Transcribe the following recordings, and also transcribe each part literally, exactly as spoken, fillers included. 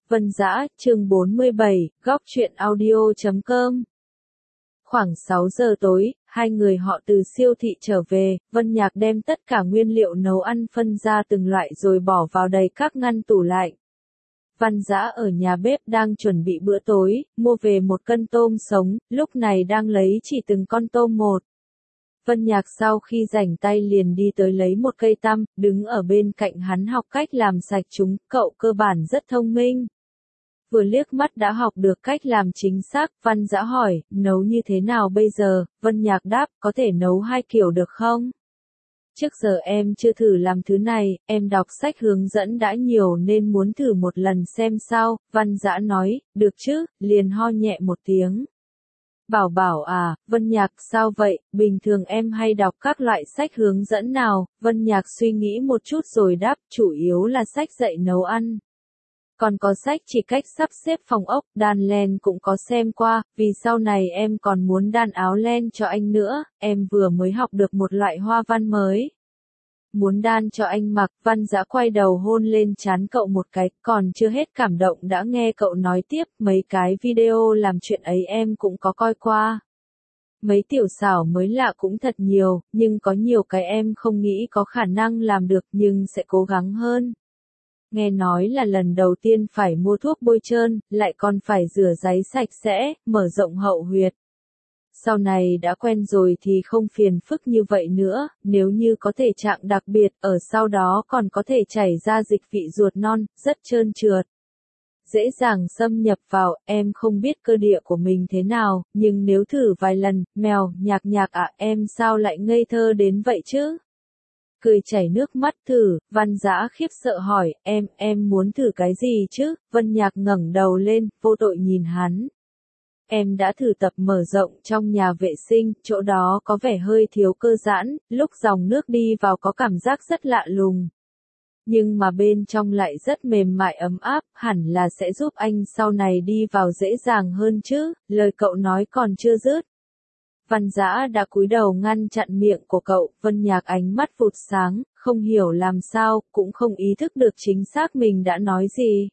Vân Dã, chương bốn mươi bảy, góc truyện audio chấm com. Khoảng sáu giờ tối, hai người họ từ siêu thị trở về, Vân Nhạc đem tất cả nguyên liệu nấu ăn phân ra từng loại rồi bỏ vào đầy các ngăn tủ lạnh. Văn Dã ở nhà bếp đang chuẩn bị bữa tối, mua về một cân tôm sống, lúc này đang lấy chỉ từng con tôm một. Vân Nhạc sau khi rảnh tay liền đi tới lấy một cây tăm, đứng ở bên cạnh hắn học cách làm sạch chúng, cậu cơ bản rất thông minh. Vừa liếc mắt đã học được cách làm chính xác, Văn Dã hỏi, nấu như thế nào bây giờ? Vân Nhạc đáp, có thể nấu hai kiểu được không? Trước giờ em chưa thử làm thứ này, em đọc sách hướng dẫn đã nhiều nên muốn thử một lần xem sao, Văn Dã nói, được chứ, liền ho nhẹ một tiếng. Bảo Bảo à, Vân Nhạc sao vậy, bình thường em hay đọc các loại sách hướng dẫn nào? Vân Nhạc suy nghĩ một chút rồi đáp, chủ yếu là sách dạy nấu ăn. Còn có sách chỉ cách sắp xếp phòng ốc, đan len cũng có xem qua, vì sau này em còn muốn đan áo len cho anh nữa, em vừa mới học được một loại hoa văn mới. Muốn đan cho anh mặc, Văn Dã quay đầu hôn lên trán cậu một cái, còn chưa hết cảm động đã nghe cậu nói tiếp, mấy cái video làm chuyện ấy em cũng có coi qua. Mấy tiểu xảo mới lạ cũng thật nhiều, nhưng có nhiều cái em không nghĩ có khả năng làm được nhưng sẽ cố gắng hơn. Nghe nói là lần đầu tiên phải mua thuốc bôi trơn, lại còn phải rửa giấy sạch sẽ, mở rộng hậu huyệt. Sau này đã quen rồi thì không phiền phức như vậy nữa, nếu như có thể trạng đặc biệt, ở sau đó còn có thể chảy ra dịch vị ruột non, rất trơn trượt. Dễ dàng xâm nhập vào, em không biết cơ địa của mình thế nào, nhưng nếu thử vài lần, mèo, Nhạc Nhạc à, em sao lại ngây thơ đến vậy chứ? Cười chảy nước mắt thử, Văn Dã khiếp sợ hỏi, em, em muốn thử cái gì chứ? Vân Nhạc ngẩng đầu lên, vô tội nhìn hắn. Em đã thử tập mở rộng trong nhà vệ sinh, chỗ đó có vẻ hơi thiếu cơ giãn, lúc dòng nước đi vào có cảm giác rất lạ lùng. Nhưng mà bên trong lại rất mềm mại ấm áp, hẳn là sẽ giúp anh sau này đi vào dễ dàng hơn chứ, lời cậu nói còn chưa dứt. Văn Dã đã cúi đầu ngăn chặn miệng của cậu, Vân Nhạc ánh mắt vụt sáng, không hiểu làm sao, cũng không ý thức được chính xác mình đã nói gì.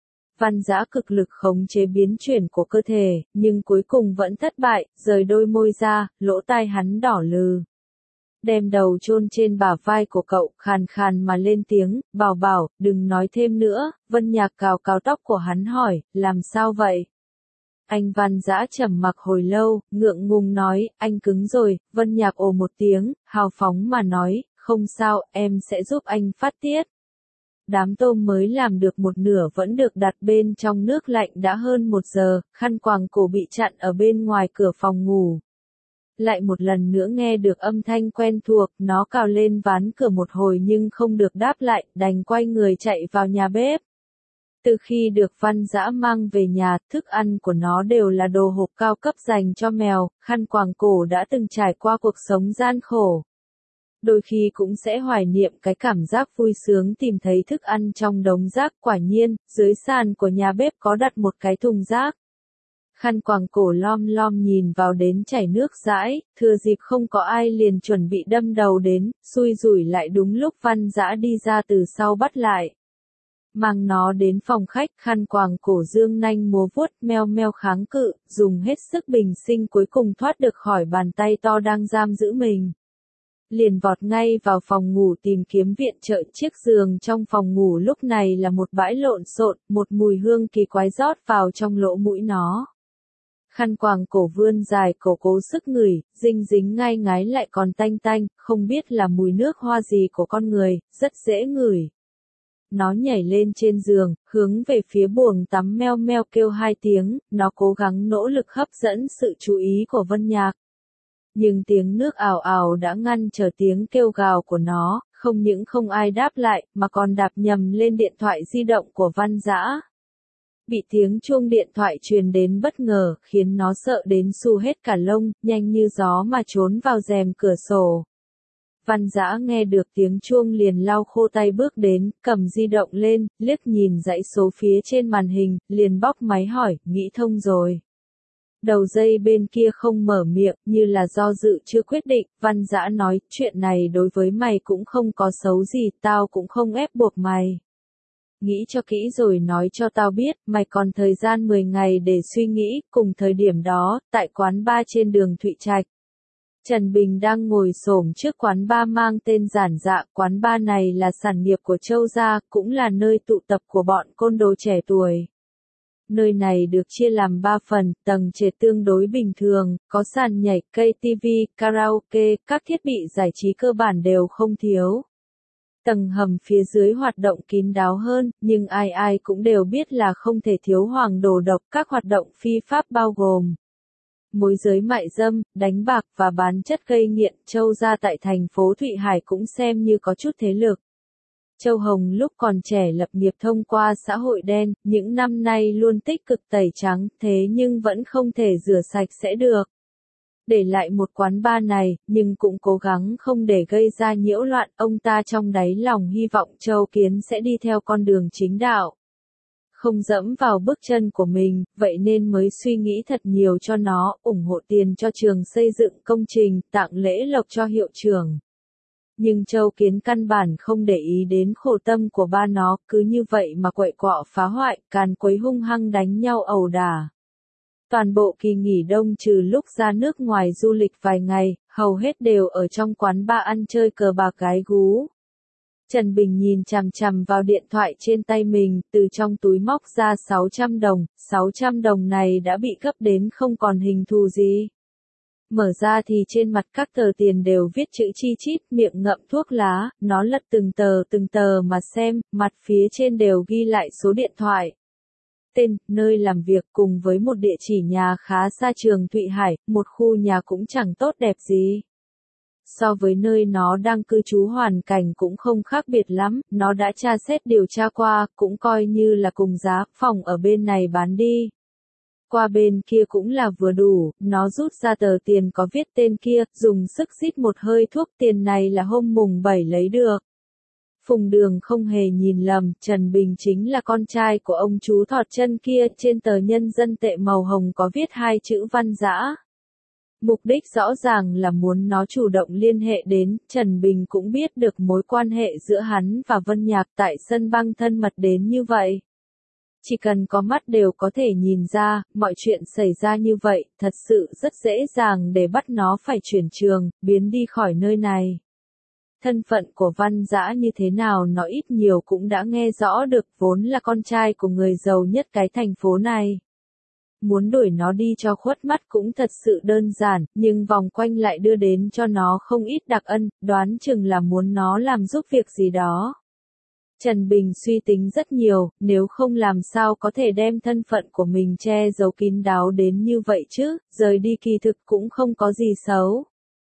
Văn Dã cực lực khống chế biến chuyển của cơ thể, nhưng cuối cùng vẫn thất bại, rời đôi môi ra, lỗ tai hắn đỏ lừ. Đem đầu chôn trên bả vai của cậu, khàn khàn mà lên tiếng, Bảo Bảo, đừng nói thêm nữa, Vân Nhạc cào cào tóc của hắn hỏi, làm sao vậy? Anh Văn Dã trầm mặc hồi lâu, ngượng ngùng nói, anh cứng rồi, Vân Nhạc ồ một tiếng, hào phóng mà nói, không sao, em sẽ giúp anh phát tiết. Đám tôm mới làm được một nửa vẫn được đặt bên trong nước lạnh đã hơn một giờ, khăn quàng cổ bị chặn ở bên ngoài cửa phòng ngủ. Lại một lần nữa nghe được âm thanh quen thuộc, nó cào lên ván cửa một hồi nhưng không được đáp lại, đành quay người chạy vào nhà bếp. Từ khi được Văn Dã mang về nhà, thức ăn của nó đều là đồ hộp cao cấp dành cho mèo, khăn quàng cổ đã từng trải qua cuộc sống gian khổ. Đôi khi cũng sẽ hoài niệm cái cảm giác vui sướng tìm thấy thức ăn trong đống rác, quả nhiên, dưới sàn của nhà bếp có đặt một cái thùng rác. Khăn quàng cổ lom lom nhìn vào đến chảy nước dãi, thừa dịp không có ai liền chuẩn bị đâm đầu đến, xui rủi lại đúng lúc Văn Dã đi ra từ sau bắt lại. Mang nó đến phòng khách, khăn quàng cổ dương nanh múa vuốt, meo meo kháng cự, dùng hết sức bình sinh cuối cùng thoát được khỏi bàn tay to đang giam giữ mình. Liền vọt ngay vào phòng ngủ tìm kiếm viện trợ, chiếc giường trong phòng ngủ lúc này là một bãi lộn xộn, một mùi hương kỳ quái rót vào trong lỗ mũi nó. Khăn quàng cổ vươn dài cổ cố sức ngửi, dinh dính ngai ngái lại còn tanh tanh, không biết là mùi nước hoa gì của con người, rất dễ ngửi. Nó nhảy lên trên giường, hướng về phía buồng tắm meo meo kêu hai tiếng, nó cố gắng nỗ lực hấp dẫn sự chú ý của Vân Nhạc. Nhưng tiếng nước ào ào đã ngăn trở tiếng kêu gào của nó, không những không ai đáp lại, mà còn đạp nhầm lên điện thoại di động của Văn Dã. Bị tiếng chuông điện thoại truyền đến bất ngờ, khiến nó sợ đến xù hết cả lông, nhanh như gió mà trốn vào rèm cửa sổ. Văn Dã nghe được tiếng chuông liền lau khô tay bước đến, cầm di động lên, liếc nhìn dãy số phía trên màn hình, liền bóc máy hỏi, nghĩ thông rồi. Đầu dây bên kia không mở miệng, như là do dự chưa quyết định, Văn Dã nói, chuyện này đối với mày cũng không có xấu gì, tao cũng không ép buộc mày. Nghĩ cho kỹ rồi nói cho tao biết, mày còn thời gian mười ngày để suy nghĩ. Cùng thời điểm đó, tại quán bar trên đường Thụy Trạch, Trần Bình đang ngồi xổm trước quán bar mang tên Giản Dạ. Quán bar này là sản nghiệp của Châu gia, cũng là nơi tụ tập của bọn côn đồ trẻ tuổi. Nơi này được chia làm ba phần, tầng trệt tương đối bình thường, có sàn nhảy, cây tivi, karaoke, các thiết bị giải trí cơ bản đều không thiếu. Tầng hầm phía dưới hoạt động kín đáo hơn, nhưng ai ai cũng đều biết là không thể thiếu hoàng đồ độc. Các hoạt động phi pháp bao gồm môi giới mại dâm, đánh bạc và bán chất gây nghiện. Châu gia tại thành phố Thụy Hải cũng xem như có chút thế lực. Châu Hồng lúc còn trẻ lập nghiệp thông qua xã hội đen, những năm nay luôn tích cực tẩy trắng, thế nhưng vẫn không thể rửa sạch sẽ được. Để lại một quán bar này, nhưng cũng cố gắng không để gây ra nhiễu loạn. Ông ta trong đáy lòng hy vọng Châu Kiến sẽ đi theo con đường chính đạo, không dẫm vào bước chân của mình, vậy nên mới suy nghĩ thật nhiều cho nó, ủng hộ tiền cho trường xây dựng công trình, tặng lễ lộc cho hiệu trưởng. Nhưng Châu Kiến căn bản không để ý đến khổ tâm của ba nó, cứ như vậy mà quậy quọ phá hoại, càn quấy hung hăng đánh nhau ẩu đả. Toàn bộ kỳ nghỉ đông trừ lúc ra nước ngoài du lịch vài ngày, hầu hết đều ở trong quán bar ăn chơi cờ bạc gái gú. Trần Bình nhìn chằm chằm vào điện thoại trên tay mình, từ trong túi móc ra sáu trăm đồng, sáu trăm đồng này đã bị gấp đến không còn hình thù gì. Mở ra thì trên mặt các tờ tiền đều viết chữ chi chít, miệng ngậm thuốc lá, nó lật từng tờ từng tờ mà xem, mặt phía trên đều ghi lại số điện thoại, tên, nơi làm việc cùng với một địa chỉ nhà khá xa trường Thụy Hải, một khu nhà cũng chẳng tốt đẹp gì. So với nơi nó đang cư trú hoàn cảnh cũng không khác biệt lắm, nó đã tra xét điều tra qua, cũng coi như là cùng giá, phòng ở bên này bán đi. Qua bên kia cũng là vừa đủ, nó rút ra tờ tiền có viết tên kia, dùng sức rít một hơi thuốc, tiền này là hôm mùng bảy lấy được. Phùng Đường không hề nhìn lầm, Trần Bình chính là con trai của ông chú thọt chân kia, trên tờ nhân dân tệ màu hồng có viết hai chữ Văn Dã. Mục đích rõ ràng là muốn nó chủ động liên hệ đến, Trần Bình cũng biết được mối quan hệ giữa hắn và Vân Nhạc tại sân băng thân mật đến như vậy. Chỉ cần có mắt đều có thể nhìn ra, mọi chuyện xảy ra như vậy, thật sự rất dễ dàng để bắt nó phải chuyển trường, biến đi khỏi nơi này. Thân phận của Văn Dã như thế nào nó ít nhiều cũng đã nghe rõ được, vốn là con trai của người giàu nhất cái thành phố này. Muốn đuổi nó đi cho khuất mắt cũng thật sự đơn giản, nhưng vòng quanh lại đưa đến cho nó không ít đặc ân, đoán chừng là muốn nó làm giúp việc gì đó. Trần Bình suy tính rất nhiều, nếu không làm sao có thể đem thân phận của mình che giấu kín đáo đến như vậy chứ, rời đi kỳ thực cũng không có gì xấu.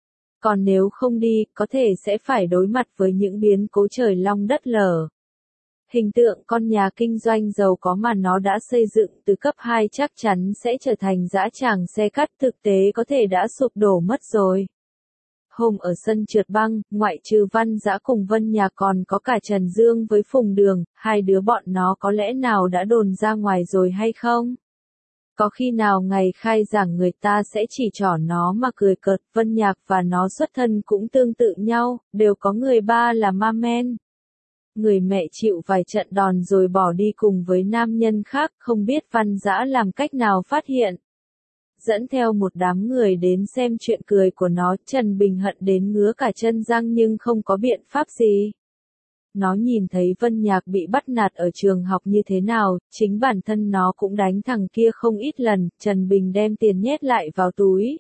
Còn nếu không đi, có thể sẽ phải đối mặt với những biến cố trời long đất lở. Hình tượng con nhà kinh doanh giàu có mà nó đã xây dựng từ cấp hai chắc chắn sẽ trở thành dã tràng xe cắt, thực tế có thể đã sụp đổ mất rồi. Hôm ở sân trượt băng, ngoại trừ Văn Dã cùng Vân Nhạc còn có cả Trần Dương với Phùng Đường, hai đứa bọn nó có lẽ nào đã đồn ra ngoài rồi hay không? Có khi nào ngày khai giảng người ta sẽ chỉ trỏ nó mà cười cợt. Vân Nhạc và nó xuất thân cũng tương tự nhau, đều có người ba là ma men. Người mẹ chịu vài trận đòn rồi bỏ đi cùng với nam nhân khác, không biết Văn Dã làm cách nào phát hiện. Dẫn theo một đám người đến xem chuyện cười của nó, Trần Bình hận đến ngứa cả chân răng nhưng không có biện pháp gì. Nó nhìn thấy Vân Nhạc bị bắt nạt ở trường học như thế nào, chính bản thân nó cũng đánh thằng kia không ít lần, Trần Bình đem tiền nhét lại vào túi.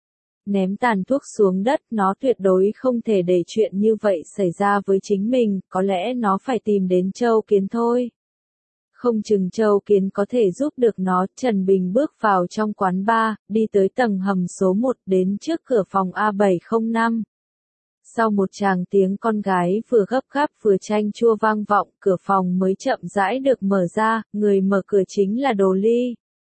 Ném tàn thuốc xuống đất, nó tuyệt đối không thể để chuyện như vậy xảy ra với chính mình, có lẽ nó phải tìm đến Châu Kiến thôi. Không chừng Châu Kiến có thể giúp được nó, Trần Bình bước vào trong quán bar, đi tới tầng hầm số một, đến trước cửa phòng A bảy không năm. Sau một tràng tiếng con gái vừa gấp gáp vừa chanh chua vang vọng, cửa phòng mới chậm rãi được mở ra, người mở cửa chính là Đồ Ly.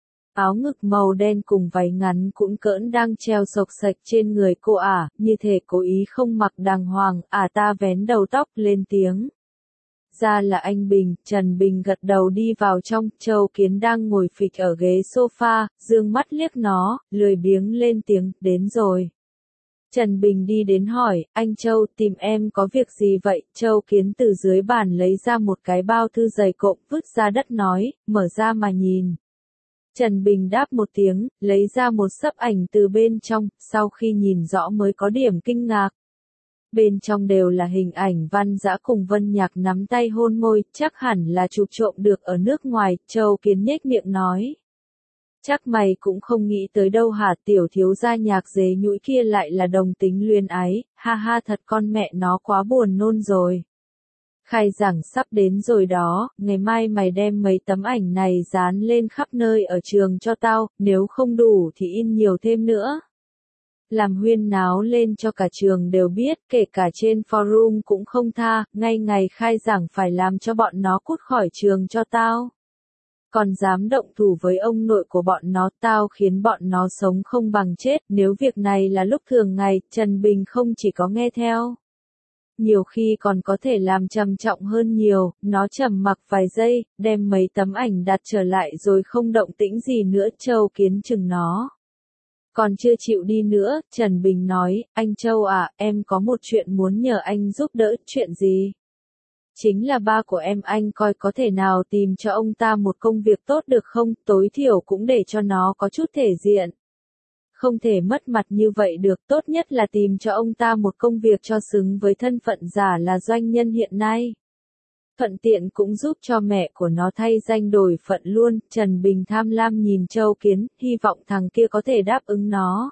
Áo ngực màu đen cùng váy ngắn cũng cỡn đang treo xộc xệch trên người cô ả, như thể cố ý không mặc đàng hoàng, ả ta vén đầu tóc lên tiếng. Ra là anh Bình, Trần Bình gật đầu đi vào trong, Châu Kiến đang ngồi phịch ở ghế sofa, dương mắt liếc nó, lười biếng lên tiếng, đến rồi. Trần Bình đi đến hỏi, anh Châu tìm em có việc gì vậy? Châu Kiến từ dưới bàn lấy ra một cái bao thư dày cộm vứt ra đất nói, mở ra mà nhìn. Trần Bình đáp một tiếng, lấy ra một xấp ảnh từ bên trong, sau khi nhìn rõ mới có điểm kinh ngạc. Bên trong đều là hình ảnh Văn Dã cùng Vân Nhạc nắm tay hôn môi, chắc hẳn là chụp trộm được ở nước ngoài, Châu Kiến nhếch miệng nói. Chắc mày cũng không nghĩ tới đâu hả, tiểu thiếu gia Nhạc dế nhũi kia lại là đồng tính luyến ái, ha ha, thật con mẹ nó quá buồn nôn rồi. Khai giảng sắp đến rồi đó, ngày mai mày đem mấy tấm ảnh này dán lên khắp nơi ở trường cho tao, nếu không đủ thì in nhiều thêm nữa. Làm huyên náo lên cho cả trường đều biết, kể cả trên forum cũng không tha, ngay ngày khai giảng phải làm cho bọn nó cút khỏi trường cho tao. Còn dám động thủ với ông nội của bọn nó, tao khiến bọn nó sống không bằng chết, nếu việc này là lúc thường ngày, Trần Bình không chỉ có nghe theo. Nhiều khi còn có thể làm trầm trọng hơn nhiều, nó trầm mặc vài giây, đem mấy tấm ảnh đặt trở lại rồi không động tĩnh gì nữa, Châu Kiến chừng nó. Còn chưa chịu đi nữa, Trần Bình nói, anh Châu à, em có một chuyện muốn nhờ anh giúp đỡ, chuyện gì? Chính là ba của em, anh coi có thể nào tìm cho ông ta một công việc tốt được không, tối thiểu cũng để cho nó có chút thể diện. Không thể mất mặt như vậy được, tốt nhất là tìm cho ông ta một công việc cho xứng với thân phận giả là doanh nhân hiện nay. Thuận tiện cũng giúp cho mẹ của nó thay danh đổi phận luôn, Trần Bình tham lam nhìn Châu Kiến, hy vọng thằng kia có thể đáp ứng nó.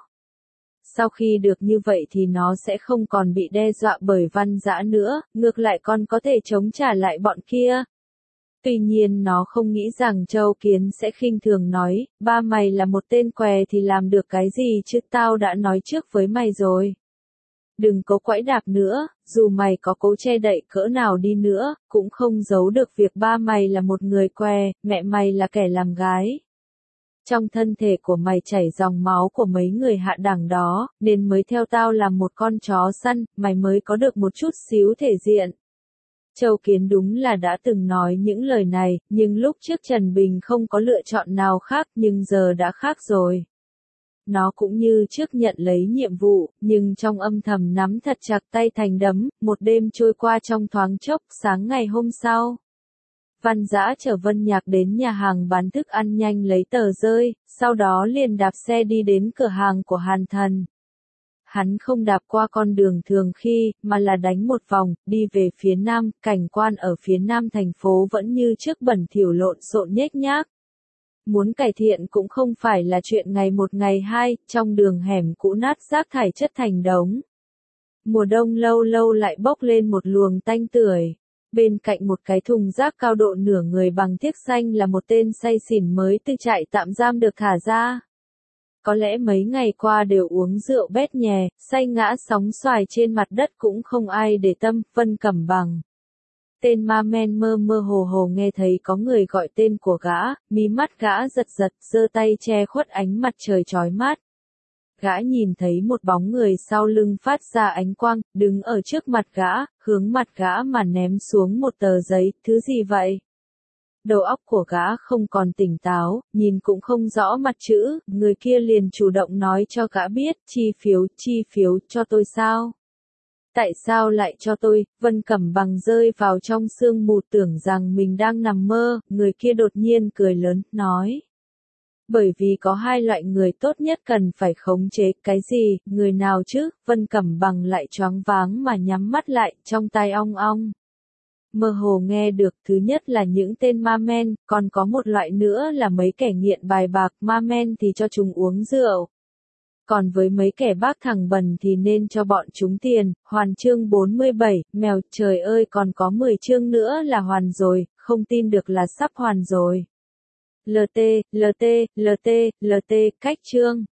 Sau khi được như vậy thì nó sẽ không còn bị đe dọa bởi Văn Dã nữa, ngược lại còn có thể chống trả lại bọn kia. Tuy nhiên nó không nghĩ rằng Châu Kiến sẽ khinh thường nói, ba mày là một tên què thì làm được cái gì chứ, tao đã nói trước với mày rồi. Đừng có quẫy đạp nữa, dù mày có cố che đậy cỡ nào đi nữa, cũng không giấu được việc ba mày là một người què, mẹ mày là kẻ làm gái. Trong thân thể của mày chảy dòng máu của mấy người hạ đẳng đó, nên mới theo tao làm một con chó săn, mày mới có được một chút xíu thể diện. Châu Kiến đúng là đã từng nói những lời này, nhưng lúc trước Trần Bình không có lựa chọn nào khác, nhưng giờ đã khác rồi. Nó cũng như trước nhận lấy nhiệm vụ, nhưng trong âm thầm nắm thật chặt tay thành đấm, một đêm trôi qua trong thoáng chốc, sáng ngày hôm sau. Văn Dã chở Vân Nhạc đến nhà hàng bán thức ăn nhanh lấy tờ rơi, sau đó liền đạp xe đi đến cửa hàng của Hàn Thần. Hắn không đạp qua con đường thường khi, mà là đánh một vòng, đi về phía nam, cảnh quan ở phía nam thành phố vẫn như trước bẩn thỉu lộn xộn nhếch nhác. Muốn cải thiện cũng không phải là chuyện ngày một ngày hai, trong đường hẻm cũ nát rác thải chất thành đống. Mùa đông lâu lâu lại bốc lên một luồng tanh tưởi. Bên cạnh một cái thùng rác cao độ nửa người bằng thiếc xanh là một tên say xỉn mới từ trại tạm giam được thả ra. Có lẽ mấy ngày qua đều uống rượu bét nhè, say ngã sóng xoài trên mặt đất cũng không ai để tâm, Vân Cẩm Bằng. Tên ma men mơ mơ hồ hồ nghe thấy có người gọi tên của gã, mí mắt gã giật giật, giơ tay che khuất ánh mặt trời chói mát. Gã nhìn thấy một bóng người sau lưng phát ra ánh quang, đứng ở trước mặt gã, hướng mặt gã mà ném xuống một tờ giấy, thứ gì vậy? Đầu óc của gã không còn tỉnh táo, nhìn cũng không rõ mặt chữ, người kia liền chủ động nói cho gã biết, chi phiếu, chi phiếu, cho tôi sao? Tại sao lại cho tôi? Vân Cẩm Bằng rơi vào trong sương mù tưởng rằng mình đang nằm mơ, người kia đột nhiên cười lớn, nói. Bởi vì có hai loại người tốt nhất cần phải khống chế, cái gì, người nào chứ? Vân Cẩm Bằng lại choáng váng mà nhắm mắt lại, trong tai ong ong. Mơ hồ nghe được, thứ nhất là những tên ma men, còn có một loại nữa là mấy kẻ nghiện bài bạc, ma men thì cho chúng uống rượu. Còn với mấy kẻ bác thằng bần thì nên cho bọn chúng tiền, hoàn chương bốn mươi bảy, mèo, trời ơi còn có mười chương nữa là hoàn rồi, không tin được là sắp hoàn rồi. lờ tê, lờ tê, lờ tê, lờ tê, cách chương.